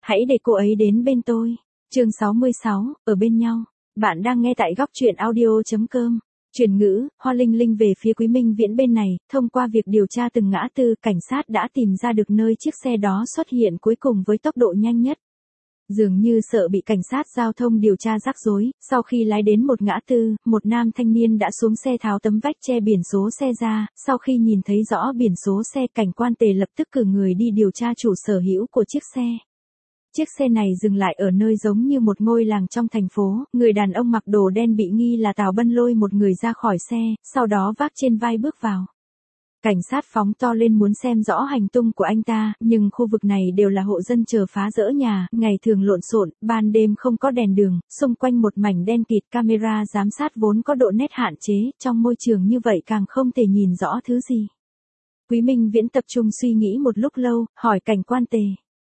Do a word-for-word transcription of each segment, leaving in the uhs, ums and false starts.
hãy để cô ấy đến bên tôi. Chương sáu mươi sáu, ở bên nhau. Bạn đang nghe tại góc truyện audio chấm com. Chuyển ngữ, Hoa Linh Linh về phía Quý Minh Viễn bên này, thông qua việc điều tra từng ngã tư, cảnh sát đã tìm ra được nơi chiếc xe đó xuất hiện cuối cùng với tốc độ nhanh nhất. Dường như sợ bị cảnh sát giao thông điều tra rắc rối, sau khi lái đến một ngã tư, một nam thanh niên đã xuống xe tháo tấm vách che biển số xe ra, sau khi nhìn thấy rõ biển số xe, cảnh quan tề lập tức cử người đi điều tra chủ sở hữu của chiếc xe. Chiếc xe này dừng lại ở nơi giống như một ngôi làng trong thành phố, người đàn ông mặc đồ đen bị nghi là Tào Bân lôi một người ra khỏi xe, sau đó vác trên vai bước vào. Cảnh sát phóng to lên muốn xem rõ hành tung của anh ta, nhưng khu vực này đều là hộ dân chờ phá rỡ nhà, ngày thường lộn xộn, ban đêm không có đèn đường, xung quanh một mảnh đen kịt, camera giám sát vốn có độ nét hạn chế, trong môi trường như vậy càng không thể nhìn rõ thứ gì. Quý Minh Viễn tập trung suy nghĩ một lúc lâu, hỏi cảnh quan tề.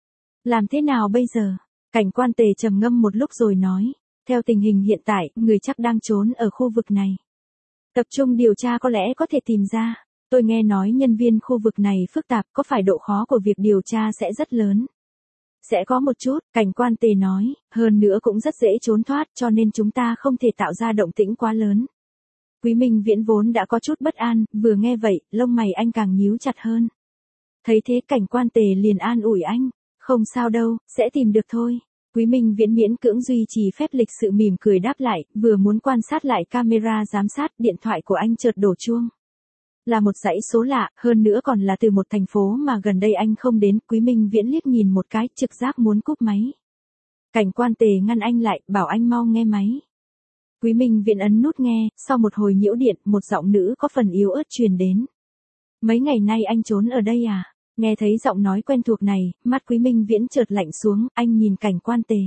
Làm thế nào bây giờ? Cảnh quan tề trầm ngâm một lúc rồi nói, theo tình hình hiện tại, người chắc đang trốn ở khu vực này. Tập trung điều tra có lẽ có thể tìm ra. Tôi nghe nói nhân viên khu vực này phức tạp, có phải độ khó của việc điều tra sẽ rất lớn? Sẽ có một chút, cảnh quan tề nói, hơn nữa cũng rất dễ trốn thoát cho nên chúng ta không thể tạo ra động tĩnh quá lớn. Quý Minh Viễn vốn đã có chút bất an, vừa nghe vậy, lông mày anh càng nhíu chặt hơn. Thấy thế cảnh quan tề liền an ủi anh, không sao đâu, sẽ tìm được thôi. Quý Minh Viễn miễn cưỡng duy trì phép lịch sự mỉm cười đáp lại, vừa muốn quan sát lại camera giám sát, điện thoại của anh chợt đổ chuông. Là một dãy số lạ, hơn nữa còn là từ một thành phố mà gần đây anh không đến. Quý Minh Viễn liếc nhìn một cái, trực giác muốn cúp máy. Cảnh quan tề ngăn anh lại, bảo anh mau nghe máy. Quý Minh Viễn ấn nút nghe, sau một hồi nhiễu điện, một giọng nữ có phần yếu ớt truyền đến. Mấy ngày nay anh trốn ở đây à? Nghe thấy giọng nói quen thuộc này, mắt Quý Minh Viễn chợt lạnh xuống, anh nhìn cảnh quan tề.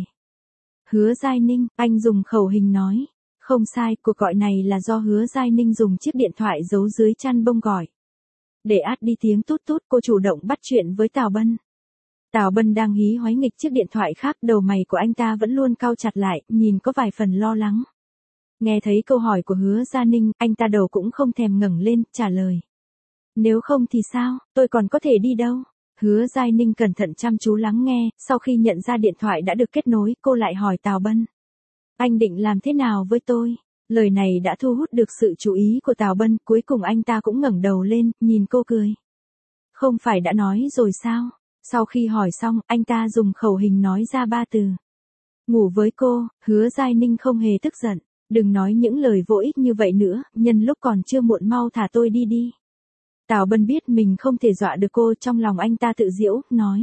Hứa Giai Ninh, anh dùng khẩu hình nói. Không sai, cuộc gọi này là do Hứa Giai Ninh dùng chiếc điện thoại giấu dưới chăn bông gọi. Để át đi tiếng tút tút, cô chủ động bắt chuyện với Tào Bân. Tào Bân đang hí hoáy nghịch chiếc điện thoại khác, đầu mày của anh ta vẫn luôn cau chặt lại, nhìn có vài phần lo lắng. Nghe thấy câu hỏi của Hứa Giai Ninh, anh ta đầu cũng không thèm ngẩng lên, trả lời. Nếu không thì sao, tôi còn có thể đi đâu? Hứa Giai Ninh cẩn thận chăm chú lắng nghe, sau khi nhận ra điện thoại đã được kết nối, cô lại hỏi Tào Bân. Anh định làm thế nào với tôi? Lời này đã thu hút được sự chú ý của Tào Bân, cuối cùng anh ta cũng ngẩng đầu lên, nhìn cô cười. Không phải đã nói rồi sao? Sau khi hỏi xong, anh ta dùng khẩu hình nói ra ba từ. Ngủ với cô. Hứa Giai Ninh không hề tức giận. Đừng nói những lời vô ích như vậy nữa, nhân lúc còn chưa muộn mau thả tôi đi đi. Tào Bân biết mình không thể dọa được cô, trong lòng anh ta tự giễu, nói.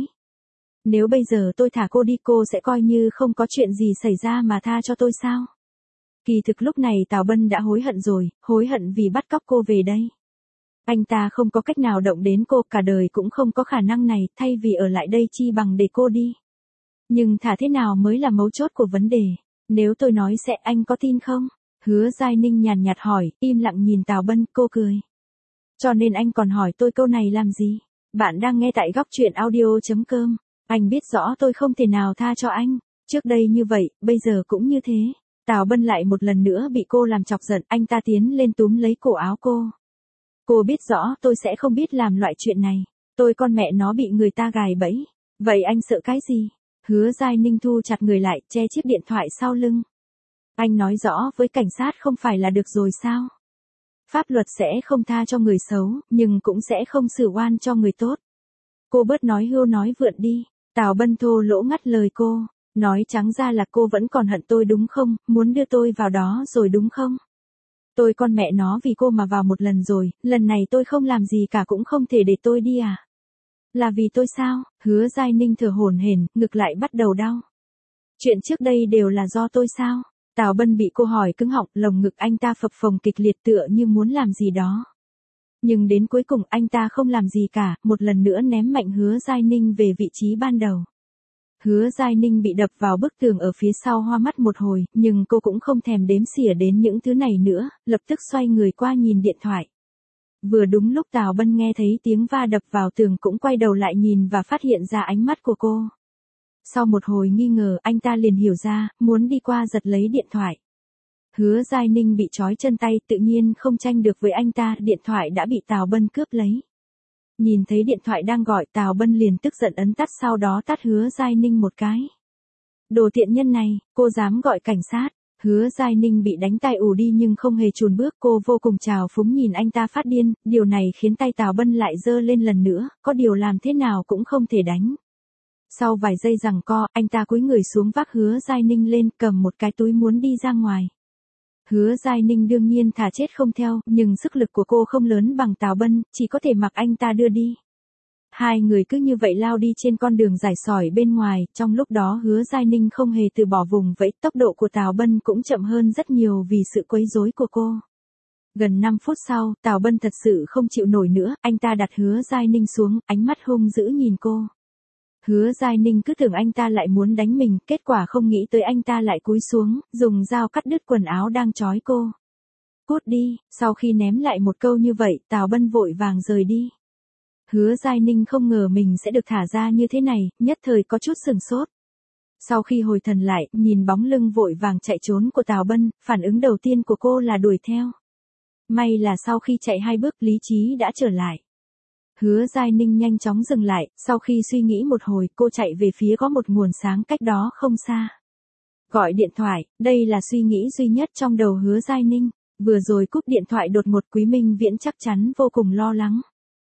Nếu bây giờ tôi thả cô đi, cô sẽ coi như không có chuyện gì xảy ra mà tha cho tôi sao? Kỳ thực lúc này Tào Bân đã hối hận rồi, hối hận vì bắt cóc cô về đây. Anh ta không có cách nào động đến cô, cả đời cũng không có khả năng này, thay vì ở lại đây chi bằng để cô đi. Nhưng thả thế nào mới là mấu chốt của vấn đề. Nếu tôi nói sẽ, anh có tin không? Hứa Giai Ninh nhàn nhạt hỏi, im lặng nhìn Tào Bân, cô cười. Cho nên anh còn hỏi tôi câu này làm gì? Bạn đang nghe tại góc truyện audio chấm com. Anh biết rõ tôi không thể nào tha cho anh. Trước đây như vậy, bây giờ cũng như thế. Tào Bân lại một lần nữa bị cô làm chọc giận, anh ta tiến lên túm lấy cổ áo cô. Cô biết rõ tôi sẽ không biết làm loại chuyện này. Tôi con mẹ nó bị người ta gài bẫy. Vậy anh sợ cái gì? Hứa Giai Ninh thu chặt người lại, che chiếc điện thoại sau lưng. Anh nói rõ với cảnh sát không phải là được rồi sao? Pháp luật sẽ không tha cho người xấu, nhưng cũng sẽ không xử oan cho người tốt. Cô bớt nói hưu nói vượn đi. Tào Bân thô lỗ ngắt lời cô. Nói trắng ra là cô vẫn còn hận tôi đúng không, muốn đưa tôi vào đó rồi đúng không? Tôi con mẹ nó vì cô mà vào một lần rồi, lần này tôi không làm gì cả cũng không thể để tôi đi à? Là vì tôi sao? Hứa Giai Ninh thở hổn hển, ngực lại bắt đầu đau. Chuyện trước đây đều là do tôi sao? Tào Bân bị cô hỏi cứng họng, lồng ngực anh ta phập phồng kịch liệt tựa như muốn làm gì đó. Nhưng đến cuối cùng anh ta không làm gì cả, một lần nữa ném mạnh Hứa Giai Ninh về vị trí ban đầu. Hứa Giai Ninh bị đập vào bức tường ở phía sau hoa mắt một hồi, nhưng cô cũng không thèm đếm xỉa đến những thứ này nữa, lập tức xoay người qua nhìn điện thoại. Vừa đúng lúc Tào Bân nghe thấy tiếng va đập vào tường cũng quay đầu lại nhìn và phát hiện ra ánh mắt của cô. Sau một hồi nghi ngờ, anh ta liền hiểu ra, muốn đi qua giật lấy điện thoại. Hứa Giai Ninh bị trói chân tay, tự nhiên không tranh được với anh ta, điện thoại đã bị Tào Bân cướp lấy. Nhìn thấy điện thoại đang gọi, Tào Bân liền tức giận ấn tắt, sau đó tát Hứa Giai Ninh một cái. Đồ tiện nhân này, cô dám gọi cảnh sát. Hứa Giai Ninh bị đánh tai ù đi nhưng không hề chùn bước, cô vô cùng trào phúng nhìn anh ta phát điên, điều này khiến tay Tào Bân lại giơ lên lần nữa, có điều làm thế nào cũng không thể đánh. Sau vài giây giằng co, anh ta cúi người xuống vác Hứa Giai Ninh lên, cầm một cái túi muốn đi ra ngoài. Hứa Giai Ninh đương nhiên thà chết không theo, nhưng sức lực của cô không lớn bằng Tào Bân, chỉ có thể mặc anh ta đưa đi. Hai người cứ như vậy lao đi trên con đường rải sỏi bên ngoài, trong lúc đó Hứa Giai Ninh không hề từ bỏ vùng vẫy, tốc độ của Tào Bân cũng chậm hơn rất nhiều vì sự quấy rối của cô. Gần năm phút sau, Tào Bân thật sự không chịu nổi nữa, anh ta đặt Hứa Giai Ninh xuống, ánh mắt hung dữ nhìn cô. Hứa Giai Ninh cứ tưởng anh ta lại muốn đánh mình, kết quả không nghĩ tới anh ta lại cúi xuống, dùng dao cắt đứt quần áo đang trói cô. Cút đi, sau khi ném lại một câu như vậy, Tào Bân vội vàng rời đi. Hứa Giai Ninh không ngờ mình sẽ được thả ra như thế này, nhất thời có chút sửng sốt. Sau khi hồi thần lại, nhìn bóng lưng vội vàng chạy trốn của Tào Bân, phản ứng đầu tiên của cô là đuổi theo. May là sau khi chạy hai bước, lý trí đã trở lại. Hứa Giai Ninh nhanh chóng dừng lại, sau khi suy nghĩ một hồi, cô chạy về phía có một nguồn sáng cách đó không xa. Gọi điện thoại, đây là suy nghĩ duy nhất trong đầu Hứa Giai Ninh, vừa rồi cúp điện thoại đột ngột, Quý Minh Viễn chắc chắn vô cùng lo lắng.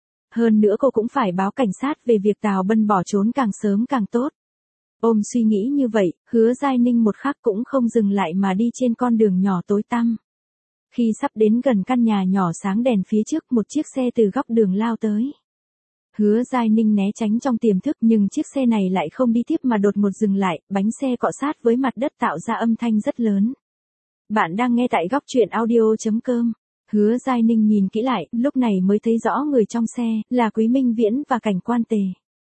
Hơn nữa cô cũng phải báo cảnh sát về việc Tào Bân bỏ trốn càng sớm càng tốt. Ôm suy nghĩ như vậy, Hứa Giai Ninh một khắc cũng không dừng lại mà đi trên con đường nhỏ tối tăm. Khi sắp đến gần căn nhà nhỏ sáng đèn phía trước, một chiếc xe từ góc đường lao tới. Hứa Giai Ninh né tránh trong tiềm thức nhưng chiếc xe này lại không đi tiếp mà đột ngột dừng lại, bánh xe cọ sát với mặt đất tạo ra âm thanh rất lớn. Bạn đang nghe tại góc truyện audio chấm com. Hứa Giai Ninh nhìn kỹ lại, lúc này mới thấy rõ người trong xe, là Quý Minh Viễn và Cảnh Quan Tề.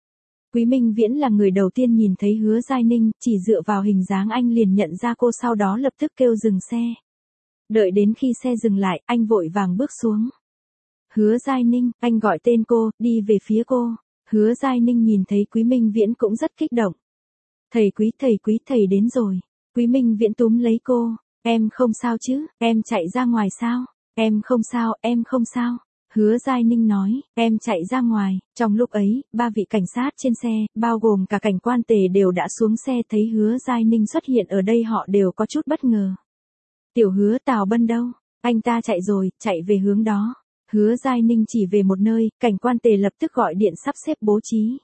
Quý Minh Viễn là người đầu tiên nhìn thấy Hứa Giai Ninh, chỉ dựa vào hình dáng anh liền nhận ra cô, sau đó lập tức kêu dừng xe. Đợi đến khi xe dừng lại, anh vội vàng bước xuống. Hứa Giai Ninh, anh gọi tên cô, đi về phía cô. Hứa Giai Ninh nhìn thấy Quý Minh Viễn cũng rất kích động. Thầy Quý, thầy Quý, thầy đến rồi. Quý Minh Viễn túm lấy cô, em không sao chứ, em chạy ra ngoài sao? Em không sao, em không sao. Hứa Giai Ninh nói, em chạy ra ngoài. Trong lúc ấy, ba vị cảnh sát trên xe, bao gồm cả Cảnh Quan Tề đều đã xuống xe, thấy Hứa Giai Ninh xuất hiện ở đây họ đều có chút bất ngờ. Tiểu Hứa, Tào Bân đâu? Anh ta chạy rồi, chạy về hướng đó. Hứa Giai Ninh chỉ về một nơi, Cảnh Quan Tề lập tức gọi điện sắp xếp bố trí.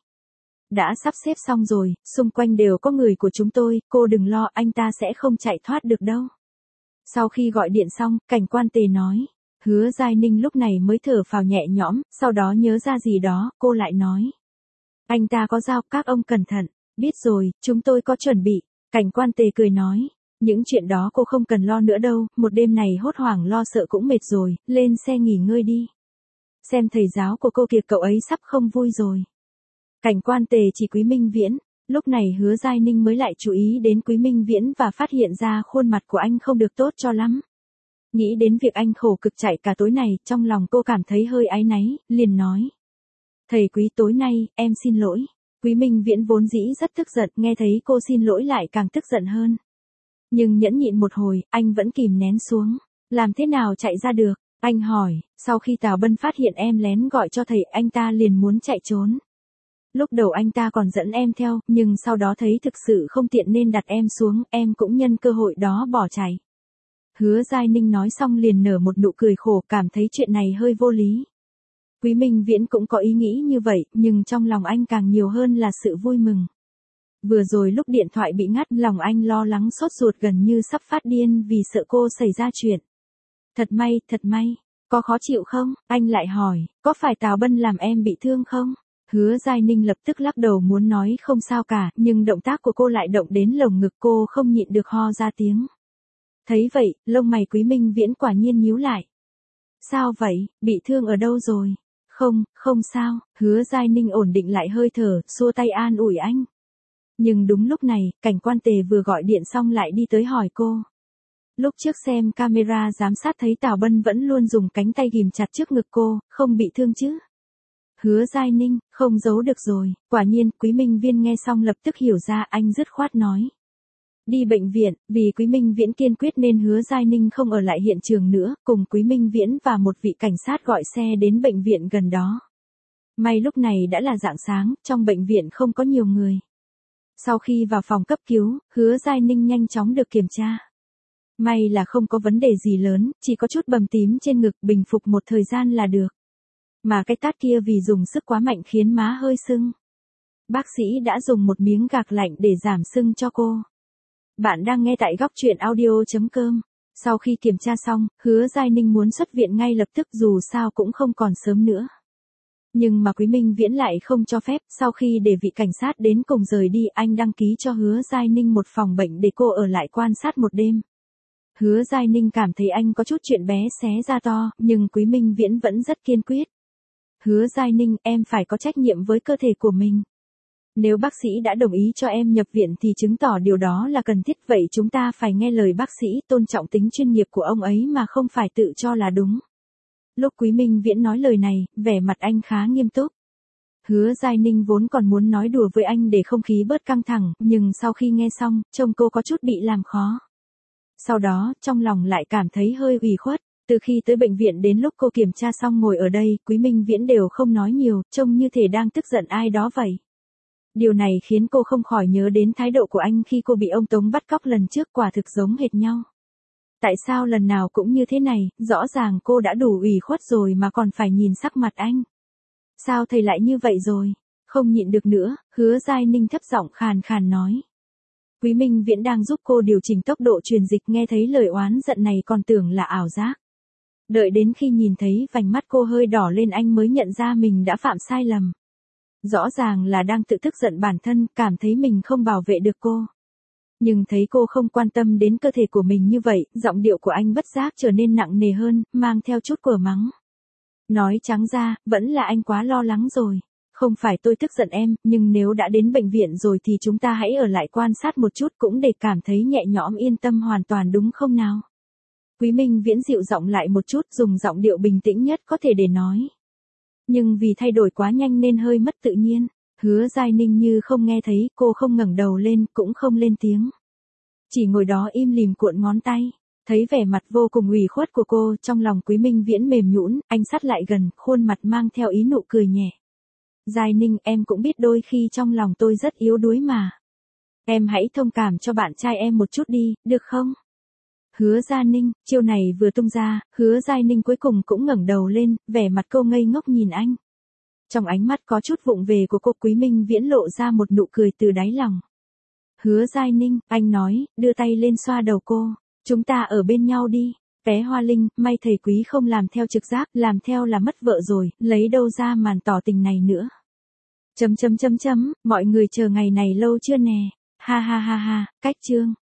Đã sắp xếp xong rồi, xung quanh đều có người của chúng tôi, cô đừng lo, anh ta sẽ không chạy thoát được đâu. Sau khi gọi điện xong, Cảnh Quan Tề nói. Hứa Giai Ninh lúc này mới thở phào nhẹ nhõm, sau đó nhớ ra gì đó, cô lại nói. Anh ta có dao, các ông cẩn thận. Biết rồi, chúng tôi có chuẩn bị. Cảnh Quan Tề cười nói. Những chuyện đó cô không cần lo nữa đâu, một đêm này hốt hoảng lo sợ cũng mệt rồi, lên xe nghỉ ngơi đi. Xem thầy giáo của cô kìa, cậu ấy sắp không vui rồi. Cảnh Quan Tề chỉ Quý Minh Viễn, lúc này Hứa Giai Ninh mới lại chú ý đến Quý Minh Viễn và phát hiện ra khuôn mặt của anh không được tốt cho lắm. Nghĩ đến việc anh khổ cực chạy cả tối này, trong lòng cô cảm thấy hơi áy náy, liền nói. Thầy Quý, tối nay, em xin lỗi. Quý Minh Viễn vốn dĩ rất tức giận, nghe thấy cô xin lỗi lại càng tức giận hơn. Nhưng nhẫn nhịn một hồi, anh vẫn kìm nén xuống. Làm thế nào chạy ra được? Anh hỏi, sau khi Tào Bân phát hiện em lén gọi cho thầy, anh ta liền muốn chạy trốn. Lúc đầu anh ta còn dẫn em theo, nhưng sau đó thấy thực sự không tiện nên đặt em xuống, em cũng nhân cơ hội đó bỏ chạy. Hứa Giai Ninh nói xong liền nở một nụ cười khổ, cảm thấy chuyện này hơi vô lý. Quý Minh Viễn cũng có ý nghĩ như vậy, nhưng trong lòng anh càng nhiều hơn là sự vui mừng. Vừa rồi lúc điện thoại bị ngắt, lòng anh lo lắng sốt ruột gần như sắp phát điên vì sợ cô xảy ra chuyện. Thật may, thật may. Có khó chịu không? Anh lại hỏi, có phải Tào Bân làm em bị thương không? Hứa Giai Ninh lập tức lắc đầu muốn nói không sao cả, nhưng động tác của cô lại động đến lồng ngực, cô không nhịn được ho ra tiếng. Thấy vậy, lông mày Quý Minh Viễn quả nhiên nhíu lại. Sao vậy, bị thương ở đâu rồi? Không, không sao. Hứa Giai Ninh ổn định lại hơi thở, xua tay an ủi anh. Nhưng đúng lúc này, Cảnh Quan Tề vừa gọi điện xong lại đi tới hỏi cô. Lúc trước xem camera giám sát thấy Tào Bân vẫn luôn dùng cánh tay ghìm chặt trước ngực cô, không bị thương chứ? Hứa Giai Ninh, không giấu được rồi. Quả nhiên, Quý Minh Viễn nghe xong lập tức hiểu ra, anh dứt khoát nói. Đi bệnh viện, vì Quý Minh Viễn kiên quyết nên Hứa Giai Ninh không ở lại hiện trường nữa, cùng Quý Minh Viễn và một vị cảnh sát gọi xe đến bệnh viện gần đó. May lúc này đã là rạng sáng, trong bệnh viện không có nhiều người. Sau khi vào phòng cấp cứu, Hứa Giai Ninh nhanh chóng được kiểm tra. May là không có vấn đề gì lớn, chỉ có chút bầm tím trên ngực, bình phục một thời gian là được. Mà cái tát kia vì dùng sức quá mạnh khiến má hơi sưng. Bác sĩ đã dùng một miếng gạc lạnh để giảm sưng cho cô. Bạn đang nghe tại góc truyện audio chấm com. Sau khi kiểm tra xong, Hứa Giai Ninh muốn xuất viện ngay lập tức dù sao cũng không còn sớm nữa. Nhưng mà Quý Minh Viễn lại không cho phép, sau khi để vị cảnh sát đến cùng rời đi, anh đăng ký cho Hứa Giai Ninh một phòng bệnh để cô ở lại quan sát một đêm. Hứa Giai Ninh cảm thấy anh có chút chuyện bé xé ra to, nhưng Quý Minh Viễn vẫn rất kiên quyết. Hứa Giai Ninh, em phải có trách nhiệm với cơ thể của mình. Nếu bác sĩ đã đồng ý cho em nhập viện thì chứng tỏ điều đó là cần thiết, vậy chúng ta phải nghe lời bác sĩ, tôn trọng tính chuyên nghiệp của ông ấy mà không phải tự cho là đúng. Lúc Quý Minh Viễn nói lời này, vẻ mặt anh khá nghiêm túc. Hứa Giai Ninh vốn còn muốn nói đùa với anh để không khí bớt căng thẳng, nhưng sau khi nghe xong, trông cô có chút bị làm khó. Sau đó, trong lòng lại cảm thấy hơi ủy khuất. Từ khi tới bệnh viện đến lúc cô kiểm tra xong ngồi ở đây, Quý Minh Viễn đều không nói nhiều, trông như thể đang tức giận ai đó vậy. Điều này khiến cô không khỏi nhớ đến thái độ của anh khi cô bị ông Tống bắt cóc lần trước, quả thực giống hệt nhau. Tại sao lần nào cũng như thế này, rõ ràng cô đã đủ ủy khuất rồi mà còn phải nhìn sắc mặt anh. Sao thầy lại như vậy rồi? Không nhịn được nữa, Hứa Giai Ninh thấp giọng khàn khàn nói. Quý Minh Viễn đang giúp cô điều chỉnh tốc độ truyền dịch, nghe thấy lời oán giận này còn tưởng là ảo giác. Đợi đến khi nhìn thấy vành mắt cô hơi đỏ lên anh mới nhận ra mình đã phạm sai lầm. Rõ ràng là đang tự tức giận bản thân, cảm thấy mình không bảo vệ được cô. Nhưng thấy cô không quan tâm đến cơ thể của mình như vậy, giọng điệu của anh bất giác trở nên nặng nề hơn, mang theo chút của mắng. Nói trắng ra, vẫn là anh quá lo lắng rồi. Không phải tôi tức giận em, nhưng nếu đã đến bệnh viện rồi thì chúng ta hãy ở lại quan sát một chút cũng để cảm thấy nhẹ nhõm yên tâm hoàn toàn, đúng không nào? Quý Minh Viễn dịu giọng lại một chút, dùng giọng điệu bình tĩnh nhất có thể để nói. Nhưng vì thay đổi quá nhanh nên hơi mất tự nhiên. Hứa Giai Ninh như không nghe thấy, cô không ngẩng đầu lên, cũng không lên tiếng. Chỉ ngồi đó im lìm cuộn ngón tay. Thấy vẻ mặt vô cùng ủy khuất của cô, trong lòng Quý Minh Viễn mềm nhũn, anh sát lại gần, khuôn mặt mang theo ý nụ cười nhẹ. Giai Ninh, em cũng biết đôi khi trong lòng tôi rất yếu đuối mà. Em hãy thông cảm cho bạn trai em một chút đi, được không? Hứa Giai Ninh, chiêu này vừa tung ra, Hứa Giai Ninh cuối cùng cũng ngẩng đầu lên, vẻ mặt cô ngây ngốc nhìn anh. Trong ánh mắt có chút vụng về của cô, Quý Minh Viễn lộ ra một nụ cười từ đáy lòng. Hứa Giai Ninh, anh nói, đưa tay lên xoa đầu cô. Chúng ta ở bên nhau đi. Bé Hoa Linh, may thầy Quý không làm theo trực giác, làm theo là mất vợ rồi, lấy đâu ra màn tỏ tình này nữa. Chấm chấm chấm chấm, mọi người chờ ngày này lâu chưa nè. Ha ha ha ha, cách chương.